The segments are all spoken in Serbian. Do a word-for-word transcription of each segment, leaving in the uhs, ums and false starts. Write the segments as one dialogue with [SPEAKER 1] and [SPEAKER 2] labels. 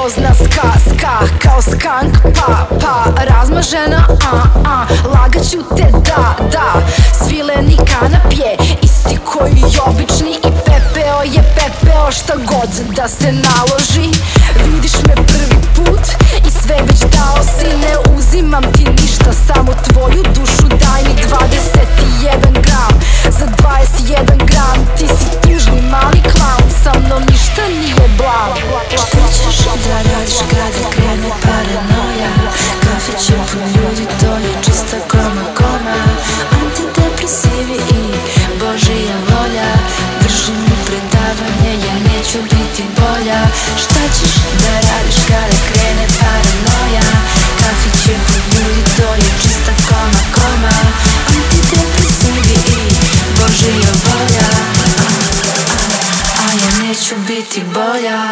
[SPEAKER 1] Grozna ska, ska, kao skank, pa, pa razmažena, a, a, lagaću te, da, da. Svileni kanap je isti koji i obični i pepeo je pepeo šta god da se naloži. Vidiš me prvi put i sve već dao si, ne uzimam ti ništa, samo tvoju dušu, daj mi dvadeset jedan gram. Za dvadeset jedan gram ti si tužni mali klaun, sa mnom ništa nije blam.
[SPEAKER 2] Šta ćeš da radiš kada krene paranoja? Kafić je pun ljudi, to je čista koma koma. Antidepresivi i Božija volja, drži mi predavanje, ja neću biti bolja. Šta ćeš da radiš kada krene paranoja? Kafić je pun ljudi, to je čista koma koma. Antidepresivi i Božija volja, a, a, a ja neću biti bolja.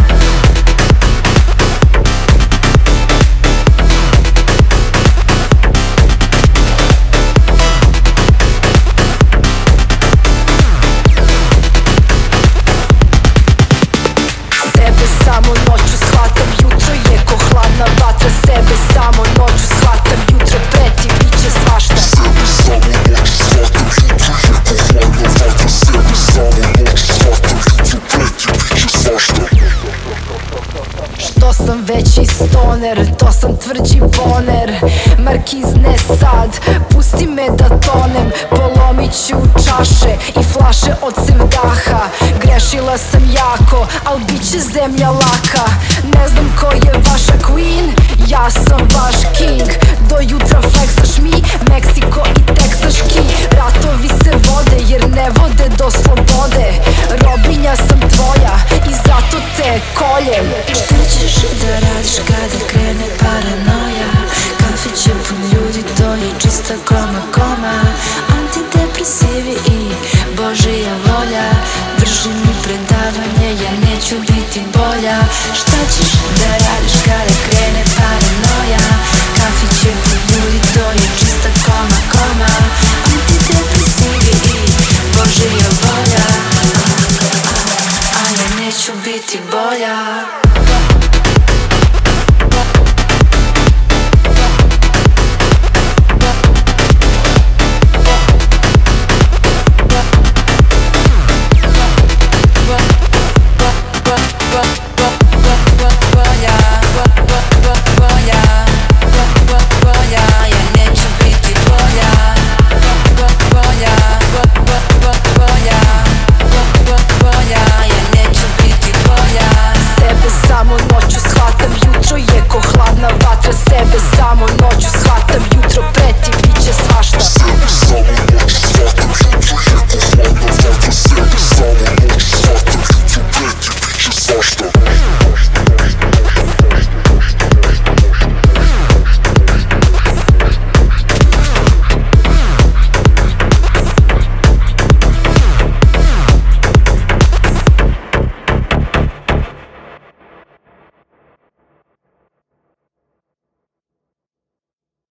[SPEAKER 1] Samo noću shvatam, jutro je ko hladna vatra. Sebe samo noću shvatam, jutro preti, biće svašta.
[SPEAKER 3] Sebe samo noću shvatam, jutro je ko hladna vatra. Sebe samo noću shvatam, jutro preti, biće svašta.
[SPEAKER 1] Što sam veći stoner, to sam tvrđi boner. Markiz ne sad, pusti me da tonem. Polomit ću čaše i flaše od sevdaha. Grešila sam jako, al bit će zemlja laka. Ne znam ko je vaša queen, ja sam vaš king. Do jutra fleksaš mi, Meksiko i teksaški. Ratovi se vode jer ne vode do slobode. Robinja sam tvoja i zato te koljem.
[SPEAKER 2] Šta ćeš da radiš kada krene paranoja? Kafić je pun ljudi, to je čista koma koma. Antidepresivi i Božija volja, drži mi predavanje, ja neću biti bolja. Šta ćeš da radiš kada krene